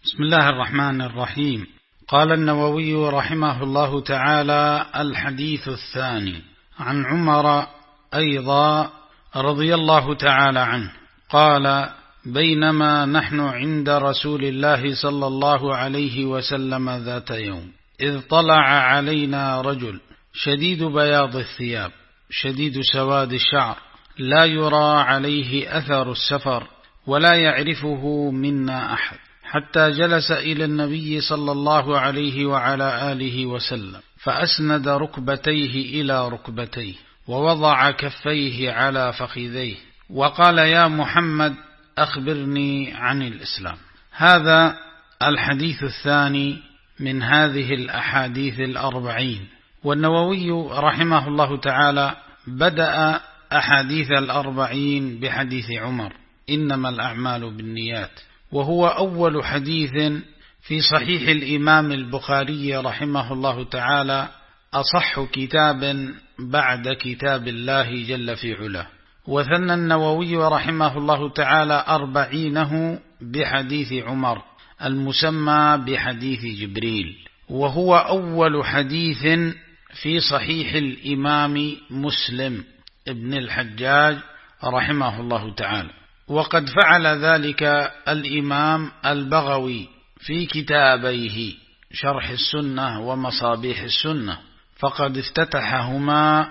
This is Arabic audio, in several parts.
بسم الله الرحمن الرحيم. قال النووي رحمه الله تعالى: الحديث الثاني عن عمر أيضا رضي الله تعالى عنه قال: بينما نحن عند رسول الله صلى الله عليه وسلم ذات يوم إذ طلع علينا رجل شديد بياض الثياب شديد سواد الشعر لا يرى عليه أثر السفر ولا يعرفه منا أحد، حتى جلس إلى النبي صلى الله عليه وعلى آله وسلم فأسند ركبتيه إلى ركبتيه ووضع كفيه على فخذيه وقال: يا محمد أخبرني عن الإسلام. هذا الحديث الثاني من هذه الأحاديث الأربعين. والنووي رحمه الله تعالى بدأ أحاديث الأربعين بحديث عمر: إنما الأعمال بالنيات، وهو أول حديث في صحيح الإمام البخاري رحمه الله تعالى، أصح كتاب بعد كتاب الله جل في علاه. وثنى النووي رحمه الله تعالى أربعينه بحديث عمر المسمى بحديث جبريل، وهو أول حديث في صحيح الإمام مسلم ابن الحجاج رحمه الله تعالى. وقد فعل ذلك الإمام البغوي في كتابيه شرح السنة ومصابيح السنة، فقد افتتحهما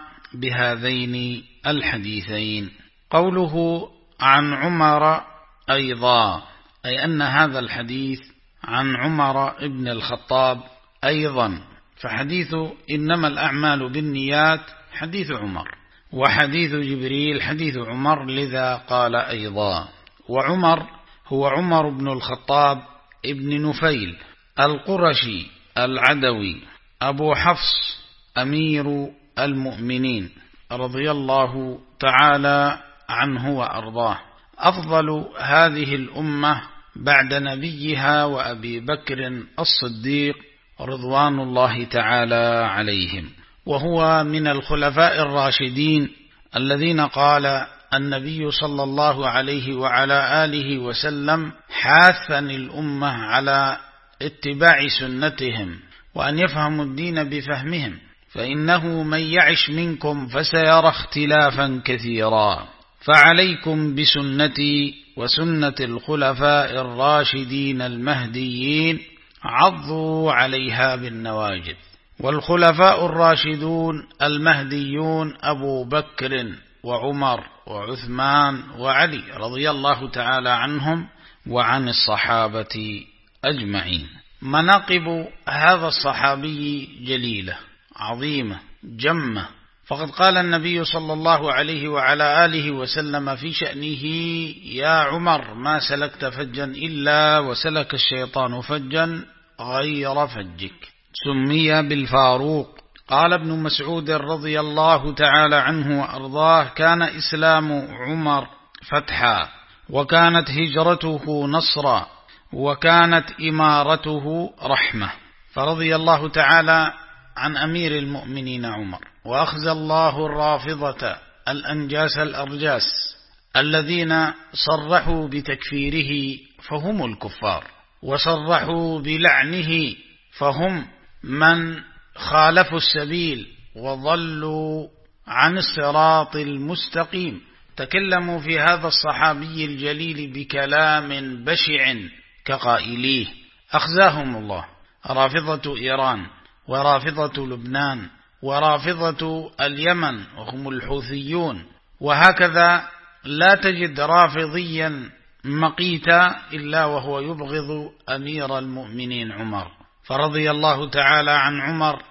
بهذين الحديثين. قوله عن عمر أيضا، أي أن هذا الحديث عن عمر ابن الخطاب أيضا، فحديث إنما الأعمال بالنيات حديث عمر، وحديث جبريل حديث عمر، لذا قال أيضا. وعمر هو عمر بن الخطاب ابن نفيل القرشي العدوي أبو حفص أمير المؤمنين رضي الله تعالى عنه وأرضاه، أفضل هذه الأمة بعد نبيها وأبي بكر الصديق رضوان الله تعالى عليهم. وهو من الخلفاء الراشدين الذين قال النبي صلى الله عليه وعلى آله وسلم: حاثني الأمة على اتباع سنتهم وأن يفهموا الدين بفهمهم، فإنه من يعش منكم فسيرى اختلافا كثيرا، فعليكم بسنتي وسنة الخلفاء الراشدين المهديين، عضوا عليها بالنواجذ. والخلفاء الراشدون المهديون أبو بكر وعمر وعثمان وعلي رضي الله تعالى عنهم وعن الصحابة أجمعين. مناقب هذا الصحابي جليلة عظيمة جمة، فقد قال النبي صلى الله عليه وعلى آله وسلم في شأنه: يا عمر ما سلكت فجا إلا وسلك الشيطان فجا غير فجك. سمي بالفاروق. قال ابن مسعود رضي الله تعالى عنه وأرضاه: كان إسلام عمر فتحا، وكانت هجرته نصرا، وكانت إمارته رحمة. فرضي الله تعالى عن أمير المؤمنين عمر، وأخزى الله الرافضة الأنجاس الأرجاس الذين صرحوا بتكفيره فهم الكفار، وصرحوا بلعنه فهم من خالفوا السبيل وضلوا عن الصراط المستقيم. تكلموا في هذا الصحابي الجليل بكلام بشع كقائليه، أخزاهم الله رافضة إيران ورافضة لبنان ورافضة اليمن وهم الحوثيون. وهكذا لا تجد رافضيا مقيتا إلا وهو يبغض أمير المؤمنين عمر. فرضي الله تعالى عن عمر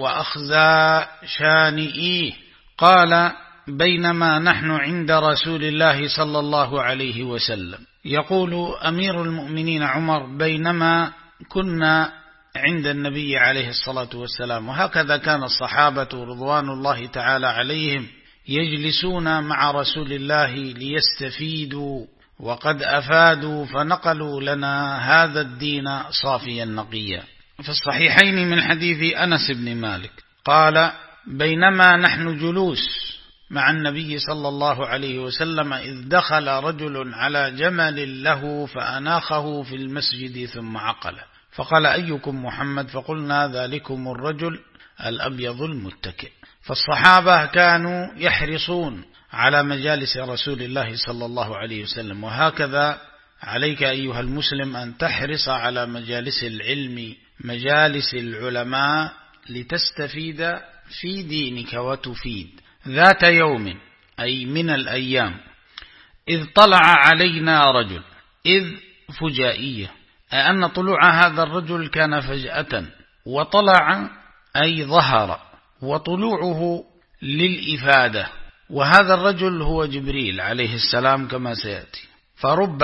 وأخزى شانئيه. قال: بينما نحن عند رسول الله صلى الله عليه وسلم، يقول أمير المؤمنين عمر: بينما كنا عند النبي عليه الصلاة والسلام. وهكذا كان الصحابة رضوان الله تعالى عليهم يجلسون مع رسول الله ليستفيدوا، وقد أفادوا فنقلوا لنا هذا الدين صافيا نقيا. في الصحيحين من حديث أنس بن مالك قال: بينما نحن جلوس مع النبي صلى الله عليه وسلم إذ دخل رجل على جمل له فأناخه في المسجد ثم عقله، فقال أيكم محمد؟ فقلنا ذلكم الرجل الأبيض المتكئ. فالصحابة كانوا يحرصون على مجالس رسول الله صلى الله عليه وسلم، وهكذا عليك أيها المسلم أن تحرص على مجالس العلم، مجالس العلماء، لتستفيد في دينك وتفيد. ذات يوم أي من الأيام إذ طلع علينا رجل، إذ فجائية، أي أن طلوع هذا الرجل كان فجأة، وطلع أي ظهر، وطلوعه للإفادة، وهذا الرجل هو جبريل عليه السلام كما سيأتي. فرب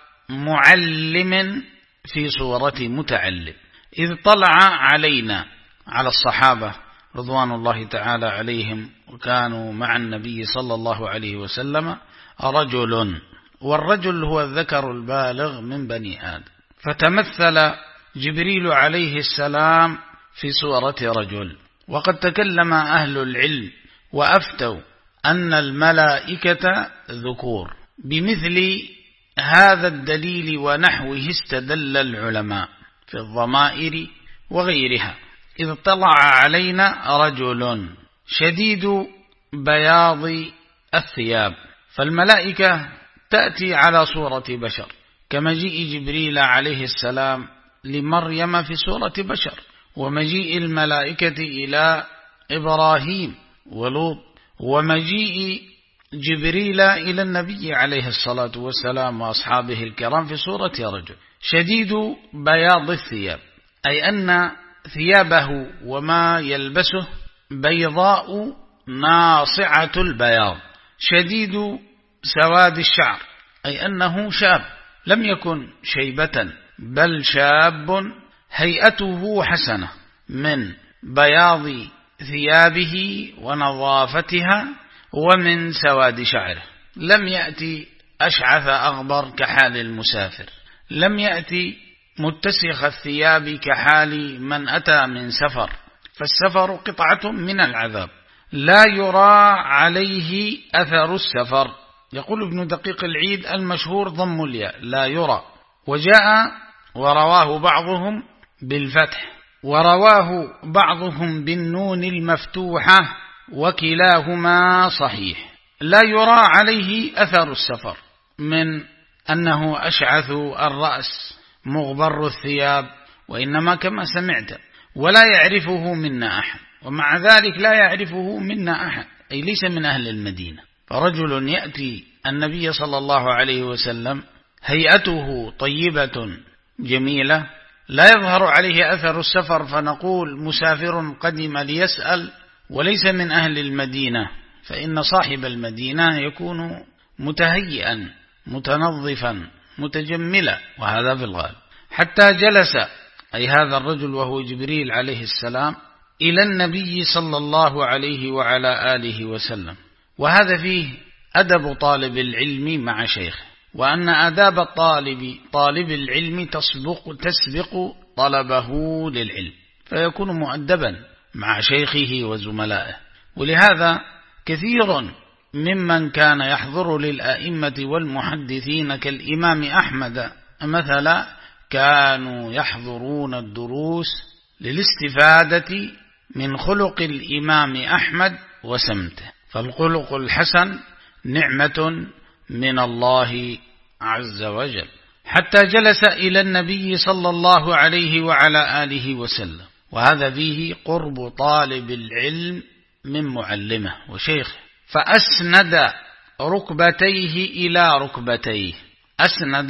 معلم في صورة متعلم. إذ طلع علينا، على الصحابة رضوان الله تعالى عليهم، وكانوا مع النبي صلى الله عليه وسلم، رجل، والرجل هو الذكر البالغ من بني آدم، فتمثل جبريل عليه السلام في صورة رجل. وقد تكلم أهل العلم وأفتوا أن الملائكة ذكور. بمثل هذا الدليل ونحوه استدل العلماء في الضمائر وغيرها. إذ طلع علينا رجل شديد بياض الثياب، فالملائكة تأتي على صورة بشر، كمجيء جبريل عليه السلام لمريم في صورة بشر، ومجيء الملائكة إلى إبراهيم ولوط، ومجيء جبريل إلى النبي عليه الصلاة والسلام وأصحابه الكرام في صورة رجل شديد بياض الثياب، أي أن ثيابه وما يلبسه بيضاء ناصعة البياض، شديد سواد الشعر، أي أنه شاب لم يكن شيبة، بل شاب هيئته حسنة من بياض ثيابه ونظافتها ومن سواد شعره. لم يأتي أشعث أغبر كحال المسافر، لم يأتي متسخ الثياب كحال من أتى من سفر، فالسفر قطعة من العذاب، لا يرى عليه أثر السفر. يقول ابن دقيق العيد المشهور ضم الياء، لا يرى، وجاء ورواه بعضهم بالفتح، ورواه بعضهم بالنون المفتوحة، وكلاهما صحيح. لا يرى عليه أثر السفر، من أنه أشعث الرأس مغبر الثياب، وإنما كما سمعت ولا يعرفه منا أحد، ومع ذلك لا يعرفه منا أحد، أي ليس من أهل المدينة. فرجل يأتي النبي صلى الله عليه وسلم هيئته طيبة جميلة، لا يظهر عليه أثر السفر، فنقول مسافر قدم ليسأل وليس من أهل المدينة، فإن صاحب المدينة يكون متهيئا متنظفا متجملا، وهذا في الغالب. حتى جلس أي هذا الرجل وهو جبريل عليه السلام إلى النبي صلى الله عليه وعلى آله وسلم. وهذا فيه أدب طالب العلم مع شيخه، وأن آداب طالب العلم تسبق طلبه للعلم، فيكون مؤدبا مع شيخه وزملائه. ولهذا كثير ممن كان يحضر للأئمة والمحدثين كالإمام أحمد مثلا كانوا يحضرون الدروس للاستفادة من خلق الإمام أحمد وسمته، فالخلق الحسن نعمة من الله عز وجل. حتى جلس إلى النبي صلى الله عليه وعلى آله وسلم، وهذا فيه قرب طالب العلم من معلمه وشيخه. فأسند ركبتيه إلى ركبتيه، أسند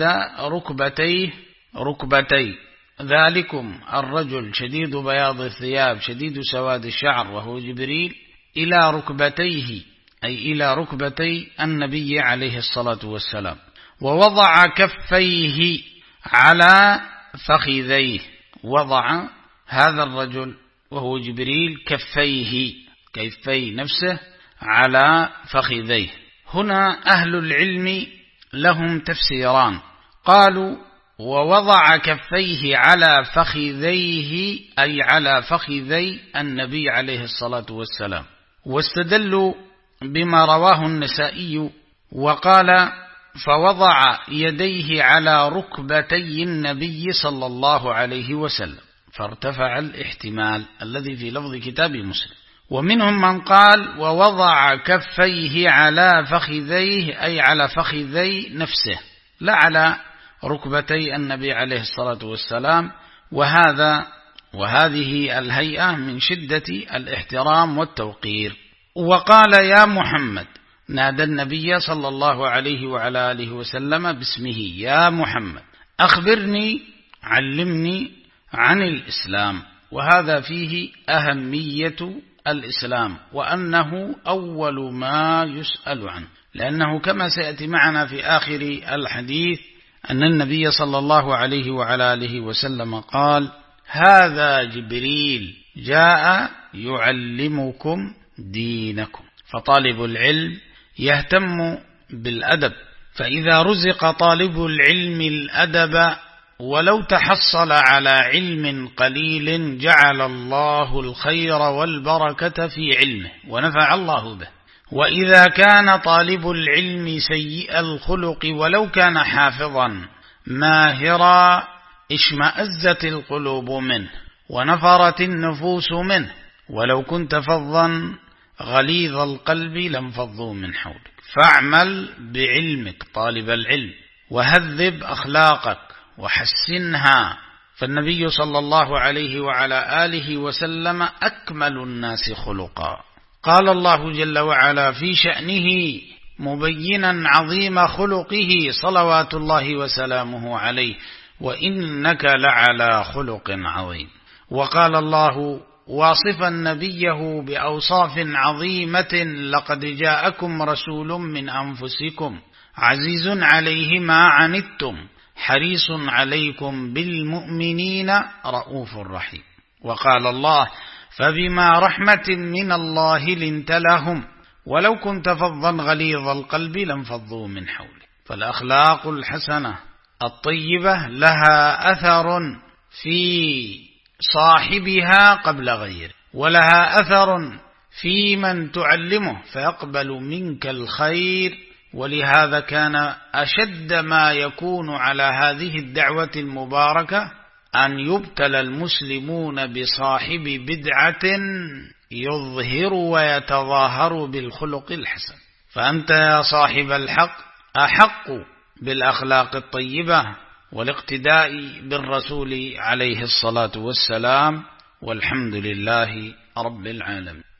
ركبتيه ذلكم الرجل شديد بياض الثياب شديد سواد الشعر وهو جبريل إلى ركبتيه، أي إلى ركبتي النبي عليه الصلاة والسلام، ووضع كفيه على فخذيه. وضع هذا الرجل وهو جبريل كفي نفسه على فخذيه. هنا أهل العلم لهم تفسيران، قالوا ووضع كفيه على فخذيه أي على فخذي النبي عليه الصلاة والسلام، واستدلوا بما رواه النسائي وقال: فوضع يديه على ركبتي النبي صلى الله عليه وسلم فارتفع الاحتمال الذي في لفظ كتاب مسلم. ومنهم من قال: ووضع كفيه على فخذيه، أي على فخذي نفسه لا على ركبتي النبي عليه الصلاة والسلام. وهذه الهيئة من شدة الاحترام والتوقير. وقال: يا محمد، نادى النبي صلى الله عليه وعلى آله وسلم باسمه: يا محمد، أخبرني، علمني عن الإسلام. وهذا فيه أهمية الإسلام، وأنه أول ما يسأل عنه، لأنه كما سيأتي معنا في آخر الحديث أن النبي صلى الله عليه وعلى آله وسلم قال: هذا جبريل جاء يعلمكم دينكم. فطالب العلم يهتم بالأدب، فإذا رزق طالب العلم الأدب ولو تحصل على علم قليل جعل الله الخير والبركة في علمه ونفع الله به. وإذا كان طالب العلم سيء الخلق ولو كان حافظا ماهرا اشمأزت القلوب منه ونفرت النفوس منه، ولو كنت فظا غليظ القلب لانفضوا من حولك. فاعمل بعلمك طالب العلم، وهذب أخلاقك وحسنها، فالنبي صلى الله عليه وعلى آله وسلم أكمل الناس خلقا. قال الله جل وعلا في شأنه مبينا عظيم خلقه صلوات الله وسلامه عليه: وإنك لعلى خلق عظيم. وقال الله واصفا نبيه بأوصاف عظيمة: لقد جاءكم رسول من أنفسكم عزيز عليه ما عنتم حريص عليكم بالمؤمنين رؤوف رحيم. وقال الله: فبما رحمة من الله لنت لهم ولو كنت فظا غليظ القلب لانفضوا من حولك. فالأخلاق الحسنة الطيبة لها أثر في صاحبها قبل غيره، ولها أثر في من تعلمه فيقبل منك الخير. ولهذا كان أشد ما يكون على هذه الدعوة المباركة أن يبتلى المسلمون بصاحب بدعة يظهر ويتظاهر بالخلق الحسن. فأنت يا صاحب الحق أحق بالأخلاق الطيبة والاقتداء بالرسول عليه الصلاة والسلام، والحمد لله رب العالمين.